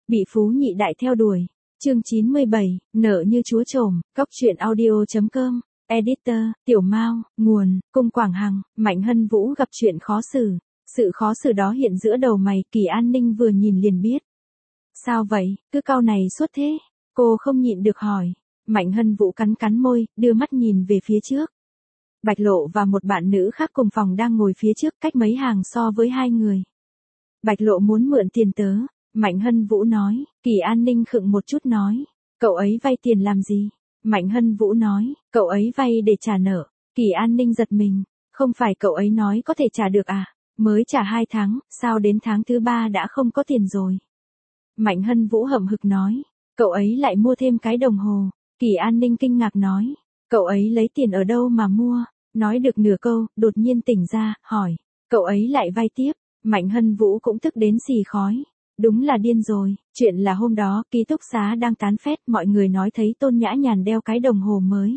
Bị phú nhị đại theo đuổi. Chương 97, nợ như chúa trổm, cóc truyện audio.com, editor, Tiểu Mao, nguồn, Cung Quảng Hằng, Mạnh Hân Vũ gặp chuyện khó xử. Sự khó xử đó hiện giữa đầu mày, Kỳ An Ninh vừa nhìn liền biết. Sao vậy, cứ cau này suốt thế? Cô không nhịn được hỏi. Mạnh Hân Vũ cắn cắn môi, đưa mắt nhìn về phía trước. Bạch Lộ và một bạn nữ khác cùng phòng đang ngồi phía trước, cách mấy hàng so với hai người. Bạch Lộ muốn mượn tiền tớ. Mạnh Hân Vũ nói. Kỳ An Ninh khựng một chút nói. Cậu ấy vay tiền làm gì? Mạnh Hân Vũ nói. Cậu ấy vay để trả nợ. Kỳ An Ninh giật mình. Không phải cậu ấy nói có thể trả được à? Mới trả 2 tháng, sao đến tháng thứ 3 đã không có tiền rồi? Mạnh Hân Vũ hậm hực nói. Cậu ấy lại mua thêm cái đồng hồ. Kỳ An Ninh kinh ngạc nói. Cậu ấy lấy tiền ở đâu mà mua? Nói được nửa câu, đột nhiên tỉnh ra, hỏi. Cậu ấy lại vay tiếp. Mạnh Hân Vũ cũng tức đến xì khói. Đúng là điên rồi, chuyện là hôm đó, ký túc xá đang tán phét, mọi người nói thấy Tôn Nhã Nhàn đeo cái đồng hồ mới.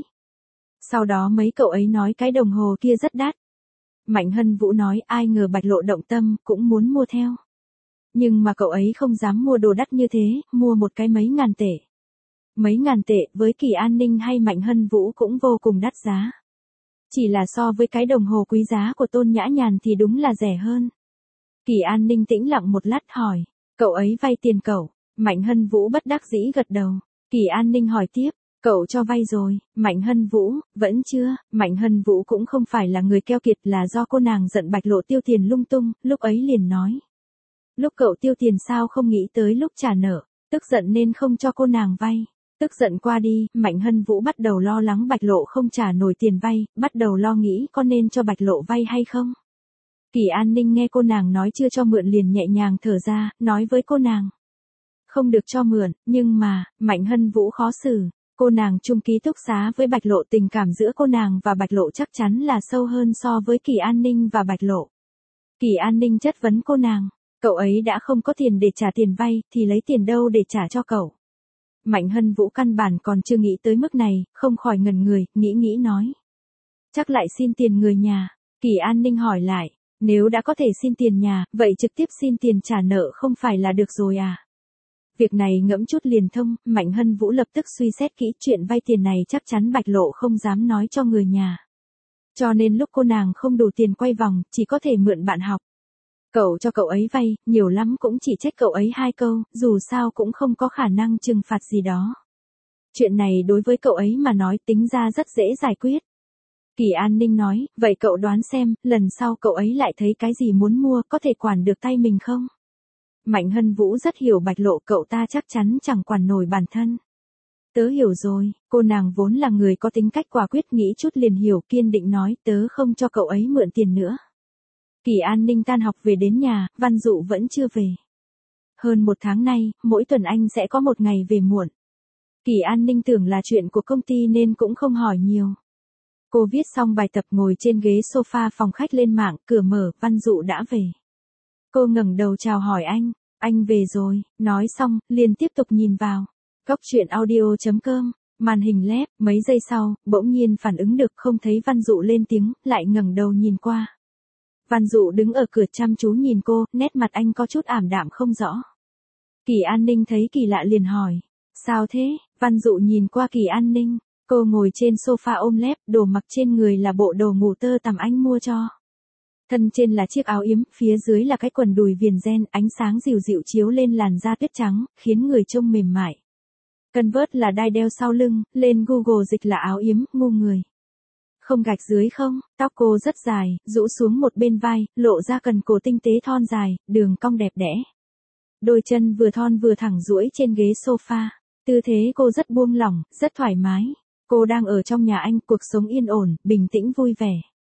Sau đó mấy cậu ấy nói cái đồng hồ kia rất đắt. Mạnh Hân Vũ nói ai ngờ Bạch Lộ động tâm, cũng muốn mua theo. Nhưng mà cậu ấy không dám mua đồ đắt như thế, mua một cái mấy ngàn tệ. Mấy ngàn tệ với Kỳ An Ninh hay Mạnh Hân Vũ cũng vô cùng đắt giá. Chỉ là so với cái đồng hồ quý giá của Tôn Nhã Nhàn thì đúng là rẻ hơn. Kỳ An Ninh tĩnh lặng một lát hỏi. Cậu ấy vay tiền cậu. Mạnh Hân Vũ bất đắc dĩ gật đầu. Kỳ An Ninh hỏi tiếp. Cậu cho vay rồi. Mạnh Hân Vũ, vẫn chưa. Mạnh Hân Vũ cũng không phải là người keo kiệt, là do cô nàng giận Bạch Lộ tiêu tiền lung tung, lúc ấy liền nói. Lúc cậu tiêu tiền sao không nghĩ tới lúc trả nợ, tức giận nên không cho cô nàng vay. Tức giận qua đi, Mạnh Hân Vũ bắt đầu lo lắng Bạch Lộ không trả nổi tiền vay, bắt đầu lo nghĩ có nên cho Bạch Lộ vay hay không. Kỳ An Ninh nghe cô nàng nói chưa cho mượn liền nhẹ nhàng thở ra, nói với cô nàng. Không được cho mượn, nhưng mà, Mạnh Hân Vũ khó xử. Cô nàng chung ký túc xá với Bạch Lộ, tình cảm giữa cô nàng và Bạch Lộ chắc chắn là sâu hơn so với Kỳ An Ninh và Bạch Lộ. Kỳ An Ninh chất vấn cô nàng, cậu ấy đã không có tiền để trả tiền vay, thì lấy tiền đâu để trả cho cậu. Mạnh Hân Vũ căn bản còn chưa nghĩ tới mức này, không khỏi ngẩn người, nghĩ nói. Chắc lại xin tiền người nhà. Kỳ An Ninh hỏi lại. Nếu đã có thể xin tiền nhà, vậy trực tiếp xin tiền trả nợ không phải là được rồi à? Việc này ngẫm chút liền thông, Mạnh Hân Vũ lập tức suy xét kỹ, chuyện vay tiền này chắc chắn Bạch Lộ không dám nói cho người nhà. Cho nên lúc cô nàng không đủ tiền quay vòng, chỉ có thể mượn bạn học. Cậu cho cậu ấy vay, nhiều lắm cũng chỉ trách cậu ấy 2 câu, dù sao cũng không có khả năng trừng phạt gì đó. Chuyện này đối với cậu ấy mà nói tính ra rất dễ giải quyết. Kỳ An Ninh nói, vậy cậu đoán xem, lần sau cậu ấy lại thấy cái gì muốn mua, có thể quản được tay mình không? Mạnh Hân Vũ rất hiểu Bạch Lộ, cậu ta chắc chắn chẳng quản nổi bản thân. Tớ hiểu rồi, cô nàng vốn là người có tính cách quả quyết, nghĩ chút liền hiểu, kiên định nói, tớ không cho cậu ấy mượn tiền nữa. Kỳ An Ninh tan học về đến nhà, Văn Dụ vẫn chưa về. Hơn 1 tháng nay, mỗi tuần anh sẽ có 1 ngày về muộn. Kỳ An Ninh tưởng là chuyện của công ty nên cũng không hỏi nhiều. Cô viết xong bài tập ngồi trên ghế sofa phòng khách lên mạng, cửa mở, Văn Dụ đã về. Cô ngẩng đầu chào hỏi anh về rồi, nói xong, liền tiếp tục nhìn vào. Cóc truyện audio.com, màn hình lép, mấy giây sau, bỗng nhiên phản ứng được, không thấy Văn Dụ lên tiếng, lại ngẩng đầu nhìn qua. Văn Dụ đứng ở cửa chăm chú nhìn cô, nét mặt anh có chút ảm đạm không rõ. Kỳ An Ninh thấy kỳ lạ liền hỏi, sao thế? Văn Dụ nhìn qua Kỳ An Ninh. Cô ngồi trên sofa ôm lép, đồ mặc trên người là bộ đồ ngủ tơ tằm anh mua cho. Thân trên là chiếc áo yếm, phía dưới là cái quần đùi viền ren, ánh sáng dịu dịu chiếu lên làn da tuyết trắng, khiến người trông mềm mại. Converse là đai đeo sau lưng, lên Google dịch là áo yếm, ngu người. Không gạch dưới không, tóc cô rất dài, rũ xuống một bên vai, lộ ra cần cổ tinh tế thon dài, đường cong đẹp đẽ. Đôi chân vừa thon vừa thẳng duỗi trên ghế sofa, tư thế cô rất buông lỏng, rất thoải mái. Cô đang ở trong nhà anh, cuộc sống yên ổn, bình tĩnh vui vẻ.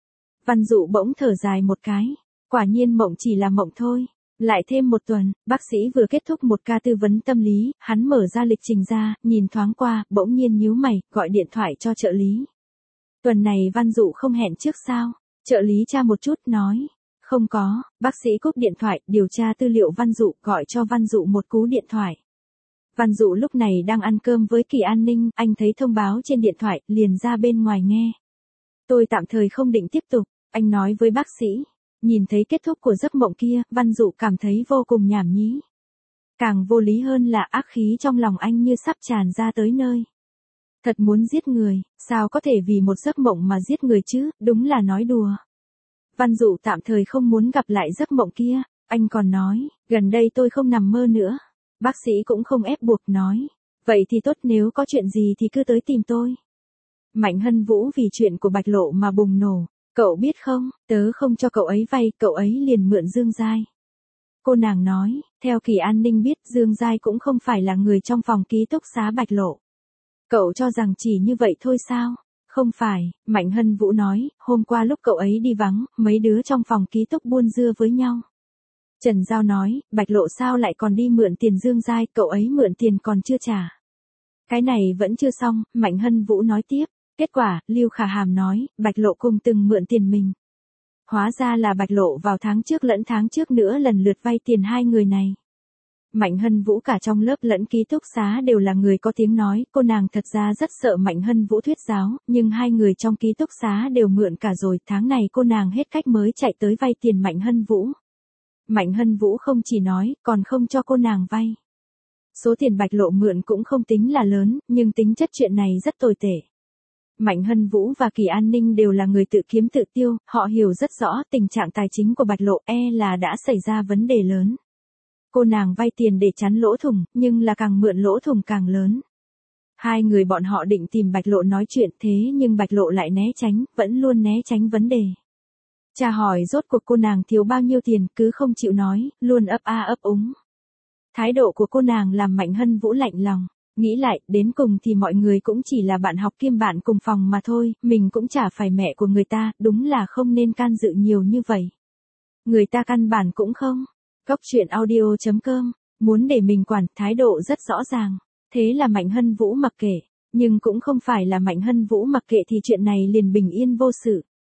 Văn Dụ bỗng thở dài một cái. Quả nhiên mộng chỉ là mộng thôi. Lại thêm 1 tuần, bác sĩ vừa kết thúc một ca tư vấn tâm lý, hắn mở ra lịch trình ra, nhìn thoáng qua, bỗng nhiên nhíu mày, gọi điện thoại cho trợ lý. Tuần này Văn Dụ không hẹn trước sao? Trợ lý tra một chút, nói. Không có, bác sĩ cúp điện thoại, điều tra tư liệu Văn Dụ, gọi cho Văn Dụ một cú điện thoại. Văn Dụ lúc này đang ăn cơm với Kỳ An Ninh, anh thấy thông báo trên điện thoại, liền ra bên ngoài nghe. Tôi tạm thời không định tiếp tục, anh nói với bác sĩ. Nhìn thấy kết thúc của giấc mộng kia, Văn Dụ cảm thấy vô cùng nhảm nhí. Càng vô lý hơn là ác khí trong lòng anh như sắp tràn ra tới nơi. Thật muốn giết người, sao có thể vì một giấc mộng mà giết người chứ, đúng là nói đùa. Văn Dụ tạm thời không muốn gặp lại giấc mộng kia, anh còn nói, gần đây tôi không nằm mơ nữa. Bác sĩ cũng không ép buộc nói, vậy thì tốt, nếu có chuyện gì thì cứ tới tìm tôi. Mạnh Hân Vũ vì chuyện của Bạch Lộ mà bùng nổ, cậu biết không, tớ không cho cậu ấy vay, cậu ấy liền mượn Dương Giai. Cô nàng nói, theo Kỳ An Ninh biết Dương Giai cũng không phải là người trong phòng ký túc xá Bạch Lộ. Cậu cho rằng chỉ như vậy thôi sao? Không phải, Mạnh Hân Vũ nói, hôm qua lúc cậu ấy đi vắng, mấy đứa trong phòng ký túc buôn dưa với nhau. Trần Giao nói, Bạch Lộ sao lại còn đi mượn tiền Dương Giai, cậu ấy mượn tiền còn chưa trả. Cái này vẫn chưa xong, Mạnh Hân Vũ nói tiếp, kết quả, Lưu Khả Hàm nói, Bạch Lộ cùng từng mượn tiền mình. Hóa ra là Bạch Lộ vào tháng trước lẫn tháng trước nữa lần lượt vay tiền hai người này. Mạnh Hân Vũ cả trong lớp lẫn ký túc xá đều là người có tiếng nói, cô nàng thật ra rất sợ Mạnh Hân Vũ thuyết giáo, nhưng hai người trong ký túc xá đều mượn cả rồi, tháng này cô nàng hết cách mới chạy tới vay tiền Mạnh Hân Vũ. Mạnh Hân Vũ không chỉ nói, còn không cho cô nàng vay. Số tiền Bạch Lộ mượn cũng không tính là lớn, nhưng tính chất chuyện này rất tồi tệ. Mạnh Hân Vũ và Kỳ An Ninh đều là người tự kiếm tự tiêu, họ hiểu rất rõ tình trạng tài chính của Bạch Lộ là đã xảy ra vấn đề lớn. Cô nàng vay tiền để chắn lỗ thủng, nhưng là càng mượn lỗ thủng càng lớn. Hai người bọn họ định tìm Bạch Lộ nói chuyện thế nhưng Bạch Lộ lại né tránh, vẫn luôn né tránh vấn đề. Cha hỏi rốt cuộc cô nàng thiếu bao nhiêu tiền, cứ không chịu nói, luôn ấp a ấp úng. Thái độ của cô nàng làm Mạnh Hân Vũ lạnh lòng. Nghĩ lại, đến cùng thì mọi người cũng chỉ là bạn học kiêm bạn cùng phòng mà thôi, mình cũng chả phải mẹ của người ta, đúng là không nên can dự nhiều như vậy. Người ta căn bản cũng không. Góc truyện audio.com, muốn để mình quản, thái độ rất rõ ràng. Thế là Mạnh Hân Vũ mặc kệ, nhưng cũng không phải là Mạnh Hân Vũ mặc kệ thì chuyện này liền bình yên vô sự.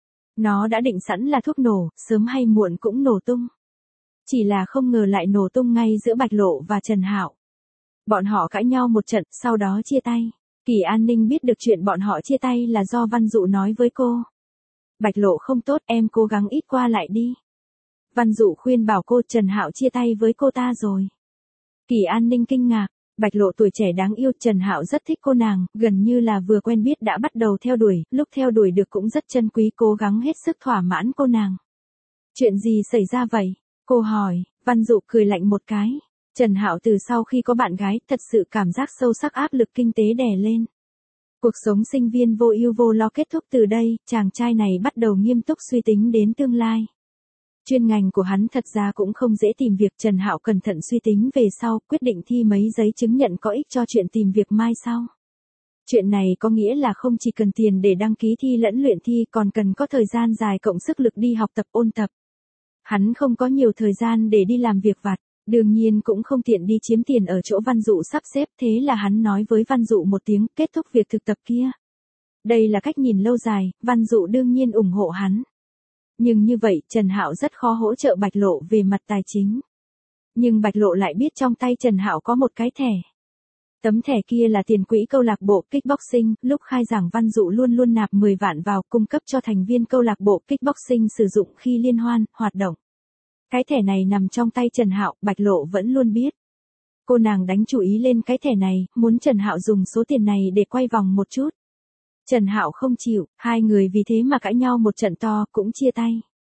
Nó đã định sẵn là thuốc nổ, sớm hay muộn cũng nổ tung. Chỉ là không ngờ lại nổ tung ngay giữa Bạch Lộ và Trần Hạo. Bọn họ cãi nhau một trận, sau đó chia tay. Kỳ An Ninh biết được chuyện bọn họ chia tay là do Văn Dụ nói với cô. Bạch Lộ không tốt, em cố gắng ít qua lại đi. Văn Dụ khuyên bảo cô, Trần Hạo chia tay với cô ta rồi. Kỳ An Ninh kinh ngạc, Bạch Lộ tuổi trẻ đáng yêu, Trần Hạo rất thích cô nàng, gần như là vừa quen biết đã bắt đầu theo đuổi, lúc theo đuổi được cũng rất chân quý, cố gắng hết sức thỏa mãn cô nàng. Chuyện gì xảy ra vậy? Cô hỏi, Văn Dụ cười lạnh một cái. Trần Hạo từ sau khi có bạn gái, thật sự cảm giác sâu sắc áp lực kinh tế đè lên. Cuộc sống sinh viên vô ưu vô lo kết thúc từ đây, chàng trai này bắt đầu nghiêm túc suy tính đến tương lai. Chuyên ngành của hắn thật ra cũng không dễ tìm việc, Trần Hạo cẩn thận suy tính về sau, quyết định thi mấy giấy chứng nhận có ích cho chuyện tìm việc mai sau. Chuyện này có nghĩa là không chỉ cần tiền để đăng ký thi lẫn luyện thi, còn cần có thời gian dài cộng sức lực đi học tập ôn tập. Hắn không có nhiều thời gian để đi làm việc vặt. Đương nhiên cũng không tiện đi chiếm tiền ở chỗ Văn Dụ sắp xếp, thế là hắn nói với Văn Dụ một tiếng, kết thúc việc thực tập kia. Đây là cách nhìn lâu dài, Văn Dụ đương nhiên ủng hộ hắn. Nhưng như vậy, Trần Hạo rất khó hỗ trợ Bạch Lộ về mặt tài chính. Nhưng Bạch Lộ lại biết trong tay Trần Hạo có một cái thẻ. Tấm thẻ kia là tiền quỹ câu lạc bộ kickboxing, lúc khai giảng Văn Dụ luôn luôn nạp 10 vạn vào, cung cấp cho thành viên câu lạc bộ kickboxing sử dụng khi liên hoan, hoạt động. Cái thẻ này nằm trong tay Trần Hạo, Bạch Lộ vẫn luôn biết. Cô nàng đánh chú ý lên cái thẻ này, muốn Trần Hạo dùng số tiền này để quay vòng một chút. Trần Hạo không chịu, hai người vì thế mà cãi nhau một trận to, cũng chia tay.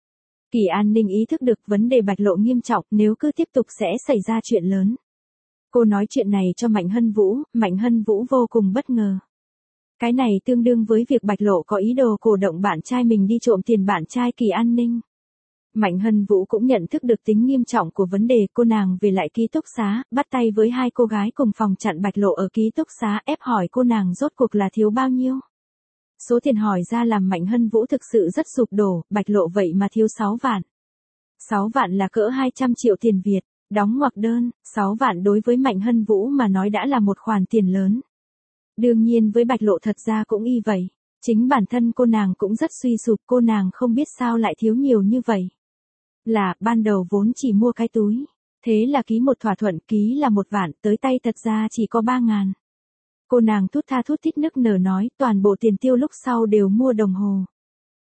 Kỳ An Ninh ý thức được vấn đề Bạch Lộ nghiêm trọng, nếu cứ tiếp tục sẽ xảy ra chuyện lớn. Cô nói chuyện này cho Mạnh Hân Vũ vô cùng bất ngờ. Cái này tương đương với việc Bạch Lộ có ý đồ cổ động bạn trai mình đi trộm tiền bạn trai Kỳ An Ninh. Mạnh Hân Vũ cũng nhận thức được tính nghiêm trọng của vấn đề, cô nàng về lại ký túc xá, bắt tay với hai cô gái cùng phòng chặn Bạch Lộ ở ký túc xá, ép hỏi cô nàng rốt cuộc là thiếu bao nhiêu. Số tiền hỏi ra làm Mạnh Hân Vũ thực sự rất sụp đổ, Bạch Lộ vậy mà thiếu 6 vạn. 6 vạn là cỡ 200 triệu tiền Việt, đóng ngoặc đơn, 6 vạn đối với Mạnh Hân Vũ mà nói đã là một khoản tiền lớn. Đương nhiên với Bạch Lộ thật ra cũng y vậy, chính bản thân cô nàng cũng rất suy sụp, cô nàng không biết sao lại thiếu nhiều như vậy. Là, ban đầu vốn chỉ mua cái túi. Thế là ký một thỏa thuận, ký là 1 vạn, tới tay thật ra chỉ có 3.000. Cô nàng thút tha thút thít nức nở nói, toàn bộ tiền tiêu lúc sau đều mua đồng hồ.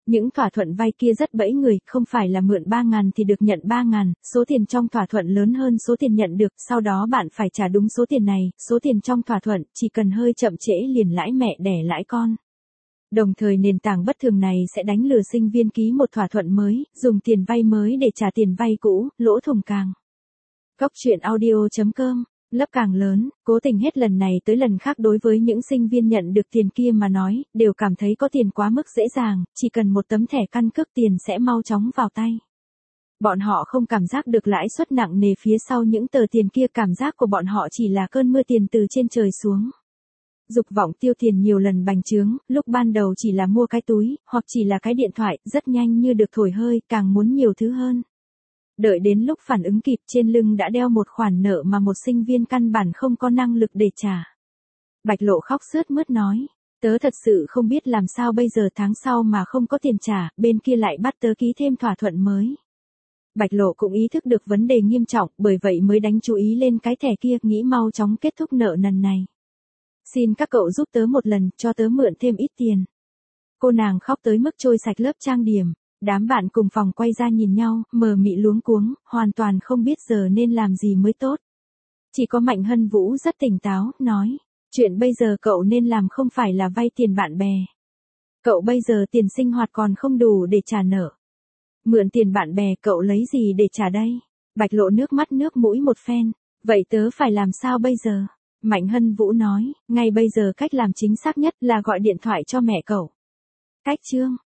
Những thỏa thuận vay kia rất bẫy người, không phải là mượn 3.000 thì được nhận 3.000, số tiền trong thỏa thuận lớn hơn số tiền nhận được, sau đó bạn phải trả đúng số tiền này, số tiền trong thỏa thuận, chỉ cần hơi chậm trễ liền lãi mẹ đẻ lãi con. Đồng thời nền tảng bất thường này sẽ đánh lừa sinh viên ký một thỏa thuận mới, dùng tiền vay mới để trả tiền vay cũ, lỗ thủng càng. Góc chuyện audio.com, lớp càng lớn, cố tình hết lần này tới lần khác đối với những sinh viên nhận được tiền kia mà nói, đều cảm thấy có tiền quá mức dễ dàng, chỉ cần một tấm thẻ căn cước tiền sẽ mau chóng vào tay. Bọn họ không cảm giác được lãi suất nặng nề phía sau những tờ tiền kia, cảm giác của bọn họ chỉ là cơn mưa tiền từ trên trời xuống. Dục vọng tiêu tiền nhiều lần bành trướng, lúc ban đầu chỉ là mua cái túi, hoặc chỉ là cái điện thoại, rất nhanh như được thổi hơi, càng muốn nhiều thứ hơn. Đợi đến lúc phản ứng kịp, trên lưng đã đeo một khoản nợ mà một sinh viên căn bản không có năng lực để trả. Bạch Lộ khóc sướt mướt nói, tớ thật sự không biết làm sao bây giờ, tháng sau mà không có tiền trả, bên kia lại bắt tớ ký thêm thỏa thuận mới. Bạch Lộ cũng ý thức được vấn đề nghiêm trọng, bởi vậy mới đánh chú ý lên cái thẻ kia, nghĩ mau chóng kết thúc nợ nần này. Xin các cậu giúp tớ một lần, cho tớ mượn thêm ít tiền. Cô nàng khóc tới mức trôi sạch lớp trang điểm. Đám bạn cùng phòng quay ra nhìn nhau, mờ mị luống cuống, hoàn toàn không biết giờ nên làm gì mới tốt. Chỉ có Mạnh Hân Vũ rất tỉnh táo, nói, chuyện bây giờ cậu nên làm không phải là vay tiền bạn bè. Cậu bây giờ tiền sinh hoạt còn không đủ để trả nợ. Mượn tiền bạn bè cậu lấy gì để trả đây? Bạch Lộ nước mắt nước mũi một phen, vậy tớ phải làm sao bây giờ? Mạnh Hân Vũ nói, ngay bây giờ cách làm chính xác nhất là gọi điện thoại cho mẹ cậu. Cách chương